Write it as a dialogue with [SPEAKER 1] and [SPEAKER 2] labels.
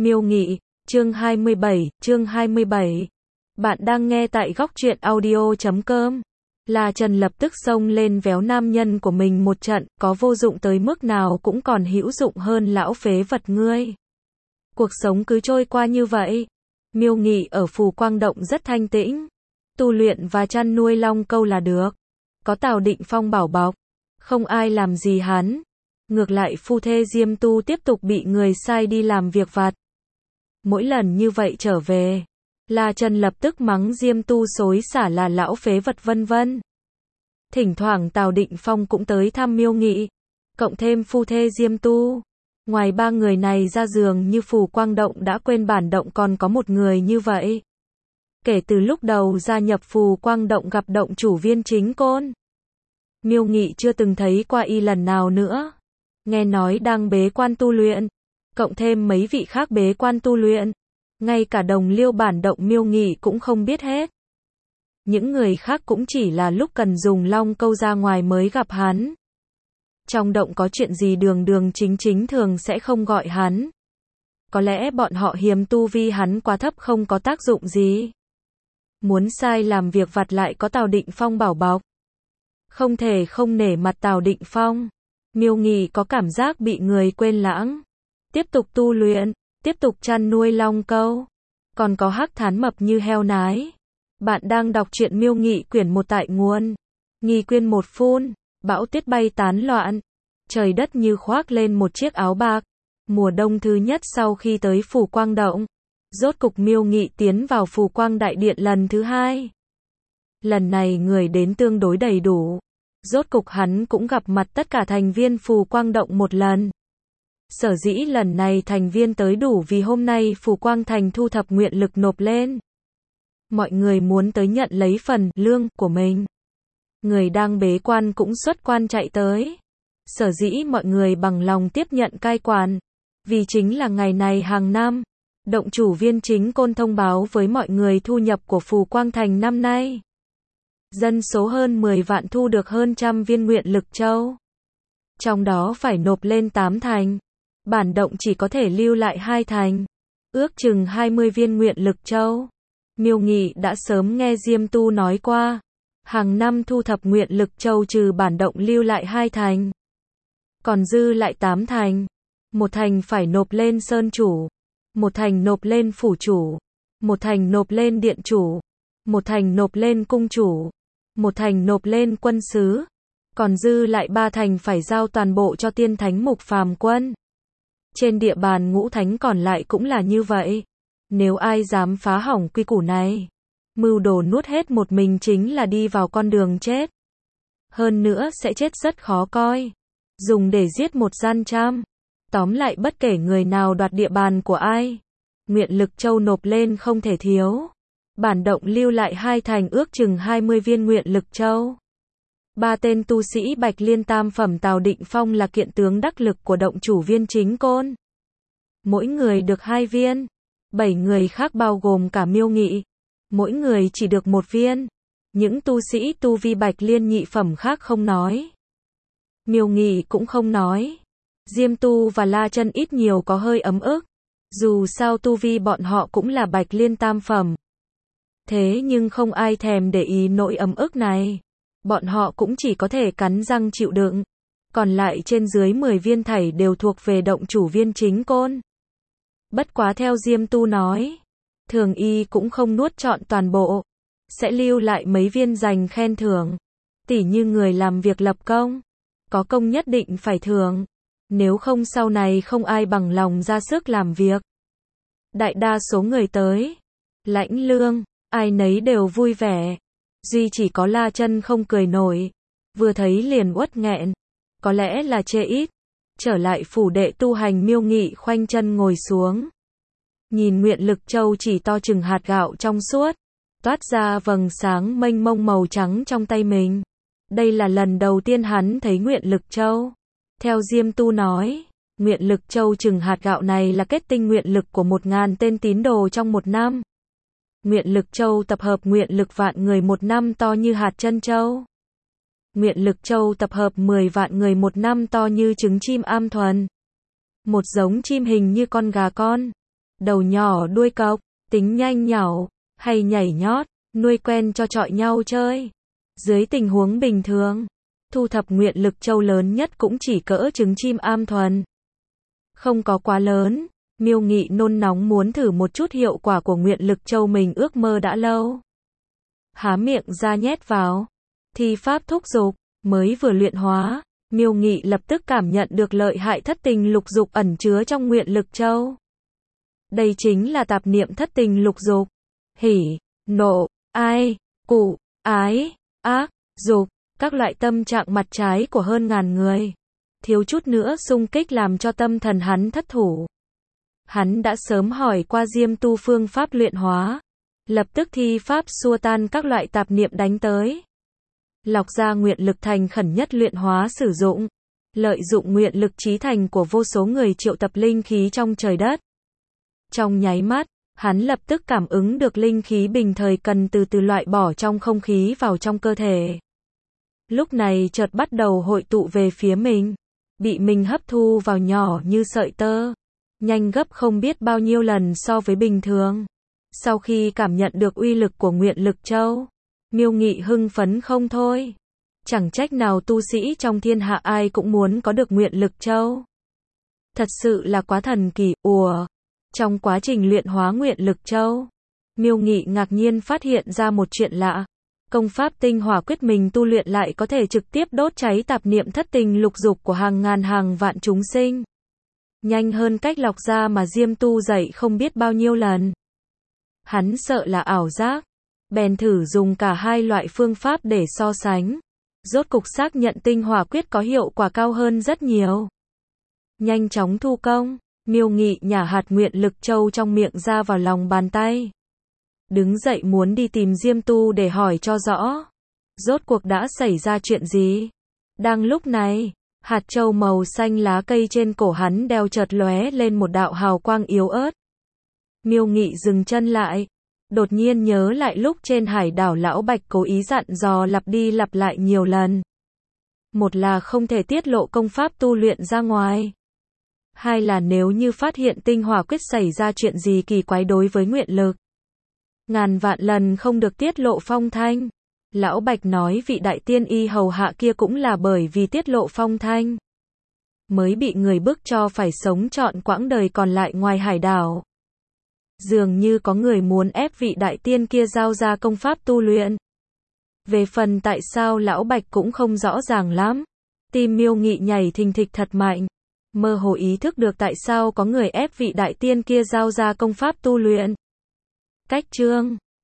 [SPEAKER 1] Miêu Nghị, chương 27. Bạn đang nghe tại góc truyện audio.com. La Trần lập tức xông lên véo nam nhân của mình một trận, có vô dụng tới mức nào cũng còn hữu dụng hơn lão phế vật ngươi. Cuộc sống cứ trôi qua như vậy. Miêu Nghị ở Phù Quang Động rất thanh tĩnh, tu luyện và chăn nuôi long câu là được. Có Tào Định Phong bảo bọc, không ai làm gì hắn. Ngược lại phu thê Diêm Tu tiếp tục bị người sai đi làm việc vặt. Mỗi lần như vậy trở về, La Trần lập tức mắng Diêm Tu xối xả là lão phế vật vân vân. Thỉnh thoảng Tào Định Phong cũng tới thăm Miêu Nghị, cộng thêm phu thê Diêm Tu. Ngoài ba người này ra dường như Phù Quang Động đã quên bản động còn có một người như vậy. Kể từ lúc đầu gia nhập Phù Quang Động gặp động chủ Viên Chính Côn, Miêu Nghị chưa từng thấy qua y lần nào nữa. Nghe nói đang bế quan tu luyện, cộng thêm mấy vị khác bế quan tu luyện, ngay cả đồng liêu bản động Miêu Nghị cũng không biết hết. Những người khác cũng chỉ là lúc cần dùng long câu ra ngoài mới gặp hắn. Trong động có chuyện gì đường đường chính chính thường sẽ không gọi hắn. Có lẽ bọn họ hiềm tu vi hắn quá thấp không có tác dụng gì. Muốn sai làm việc vặt lại có Tào Định Phong bảo bọc. Không thể không nể mặt Tào Định Phong. Miêu Nghị có cảm giác bị người quên lãng. Tiếp tục tu luyện, tiếp tục chăn nuôi long câu. Còn có Hắc Thán mập như heo nái. Bạn đang đọc truyện Miêu Nghị quyển 1 tại nguồn. Nghi quyên một phun, bão tuyết bay tán loạn. Trời đất như khoác lên một chiếc áo bạc. Mùa đông thứ nhất sau khi tới Phù Quang Động. Rốt cục Miêu Nghị tiến vào Phù Quang Đại Điện lần thứ 2. Lần này người đến tương đối đầy đủ. Rốt cục hắn cũng gặp mặt tất cả thành viên Phù Quang Động một lần. Sở dĩ lần này thành viên tới đủ vì hôm nay Phù Quang Thành thu thập nguyện lực nộp lên. Mọi người muốn tới nhận lấy phần lương của mình. Người đang bế quan cũng xuất quan chạy tới. Sở dĩ mọi người bằng lòng tiếp nhận cai quản. Vì chính là ngày này hàng năm, động chủ Viên Chính Côn thông báo với mọi người thu nhập của Phù Quang Thành năm nay. Dân số hơn 10 vạn thu được hơn 100 viên nguyện lực châu. Trong đó phải nộp lên 8 thành. Bản động chỉ có thể lưu lại 2 thành. Ước chừng 20 viên nguyện lực châu. Miêu Nghị đã sớm nghe Diêm Tu nói qua. Hàng năm thu thập nguyện lực châu trừ bản động lưu lại 2 thành. Còn dư lại 8 thành. Một thành phải nộp lên sơn chủ. Một thành nộp lên phủ chủ. Một thành nộp lên điện chủ. Một thành nộp lên cung chủ. Một thành nộp lên quân sứ. Còn dư lại 3 thành phải giao toàn bộ cho tiên thánh mục phàm quân. Trên địa bàn ngũ thánh còn lại cũng là như vậy. Nếu ai dám phá hỏng quy củ này, mưu đồ nuốt hết một mình chính là đi vào con đường chết. Hơn nữa sẽ chết rất khó coi. Dùng để giết một gian trăm. Tóm lại bất kể người nào đoạt địa bàn của ai, nguyện lực châu nộp lên không thể thiếu. Bản động lưu lại 2 thành ước chừng 20 viên nguyện lực châu. 3 tên tu sĩ Bạch Liên tam phẩm Tào Định Phong là kiện tướng đắc lực của động chủ Viên Chính Côn. Mỗi người được 2 viên. 7 người khác bao gồm cả Miêu Nghị. Mỗi người chỉ được 1 viên. Những tu sĩ tu vi Bạch Liên nhị phẩm khác không nói. Miêu Nghị cũng không nói. Diêm Tu và La Trân ít nhiều có hơi ấm ức. Dù sao tu vi bọn họ cũng là Bạch Liên tam phẩm. Thế nhưng không ai thèm để ý nỗi ấm ức này. Bọn họ cũng chỉ có thể cắn răng chịu đựng. Còn lại trên dưới 10 viên thảy đều thuộc về động chủ Viên Chính Côn. Bất quá theo Diêm Tu nói, thường y cũng không nuốt trọn toàn bộ. Sẽ lưu lại mấy viên dành khen thưởng. Tỉ như người làm việc lập công. Có công nhất định phải thưởng. Nếu không sau này không ai bằng lòng ra sức làm việc. Đại đa số người tới lãnh lương, ai nấy đều vui vẻ. Duy chỉ có La Trân không cười nổi. Vừa thấy liền uất nghẹn. Có lẽ là chê ít. Trở lại phủ đệ tu hành Miêu Nghị khoanh chân ngồi xuống. Nhìn nguyện lực châu chỉ to chừng hạt gạo trong suốt. Toát ra vầng sáng mênh mông màu trắng trong tay mình. Đây là lần đầu tiên hắn thấy nguyện lực châu. Theo Diêm Tu nói, nguyện lực châu chừng hạt gạo này là kết tinh nguyện lực của 1000 tên tín đồ trong 1 năm. Nguyện lực châu tập hợp nguyện lực vạn người 1 năm to như hạt chân châu. Nguyện lực châu tập hợp 10 vạn người 1 năm to như trứng chim am thuần. Một giống chim hình như con gà con. đầu nhỏ đuôi cọc, tính nhanh nhảu, hay nhảy nhót, nuôi quen cho chọi nhau chơi. Dưới tình huống bình thường, thu thập nguyện lực châu lớn nhất cũng chỉ cỡ trứng chim am thuần. Không có quá lớn, Miêu Nghị nôn nóng muốn thử một chút hiệu quả của nguyện lực châu mình ước mơ đã lâu. Há miệng ra nhét vào, thi pháp thúc dục, mới vừa luyện hóa, Miêu Nghị lập tức cảm nhận được lợi hại thất tình lục dục ẩn chứa trong nguyện lực châu. Đây chính là tạp niệm thất tình lục dục. Hỉ, nộ, ai, cụ, ái, ác, dục, các loại tâm trạng mặt trái của hơn ngàn người. Thiếu chút nữa xung kích làm cho tâm thần hắn thất thủ. Hắn đã sớm hỏi qua Diêm Tu phương pháp luyện hóa, lập tức thi pháp xua tan các loại tạp niệm đánh tới. Lọc ra nguyện lực thành khẩn nhất luyện hóa sử dụng, lợi dụng nguyện lực trí thành của vô số người triệu tập linh khí trong trời đất. Trong nháy mắt, hắn lập tức cảm ứng được linh khí bình thời cần từ từ loại bỏ trong không khí vào trong cơ thể. Lúc này chợt bắt đầu hội tụ về phía mình, bị mình hấp thu vào nhỏ như sợi tơ, nhanh gấp không biết bao nhiêu lần so với bình thường. Sau khi cảm nhận được uy lực của nguyện lực châu, Miêu Nghị hưng phấn không thôi. Chẳng trách nào tu sĩ trong thiên hạ ai cũng muốn có được nguyện lực châu. Thật sự là quá thần kỳ. Trong quá trình luyện hóa nguyện lực châu, Miêu Nghị ngạc nhiên phát hiện ra một chuyện lạ. Công pháp tinh hỏa quyết mình tu luyện lại có thể trực tiếp đốt cháy tạp niệm thất tình lục dục của hàng ngàn hàng vạn chúng sinh. Nhanh hơn cách lọc ra mà Diêm Tu dạy không biết bao nhiêu lần. Hắn sợ là ảo giác, bèn thử dùng cả hai loại phương pháp để so sánh. Rốt cục xác nhận tinh hỏa quyết có hiệu quả cao hơn rất nhiều. Nhanh chóng thu công, Miêu Nghị nhả hạt nguyện lực châu trong miệng ra vào lòng bàn tay. Đứng dậy muốn đi tìm Diêm Tu để hỏi cho rõ. Rốt cuộc đã xảy ra chuyện gì? Đang lúc này, hạt châu màu xanh lá cây trên cổ hắn đeo chợt lóe lên một đạo hào quang yếu ớt. Miêu Nghị dừng chân lại, đột nhiên nhớ lại lúc trên hải đảo Lão Bạch cố ý dặn dò lặp đi lặp lại nhiều lần. Một là không thể tiết lộ công pháp tu luyện ra ngoài. Hai là nếu như phát hiện tinh hỏa quyết xảy ra chuyện gì kỳ quái đối với nguyện lực, ngàn vạn lần không được tiết lộ phong thanh. Lão Bạch nói vị đại tiên y hầu hạ kia cũng là bởi vì tiết lộ phong thanh, mới bị người bức cho phải sống trọn quãng đời còn lại ngoài hải đảo. Dường như có người muốn ép vị đại tiên kia giao ra công pháp tu luyện. Về phần tại sao Lão Bạch cũng không rõ ràng lắm. Tim Miêu Nghị nhảy thình thịch thật mạnh. Mơ hồ ý thức được tại sao có người ép vị đại tiên kia giao ra công pháp tu luyện. Cách chương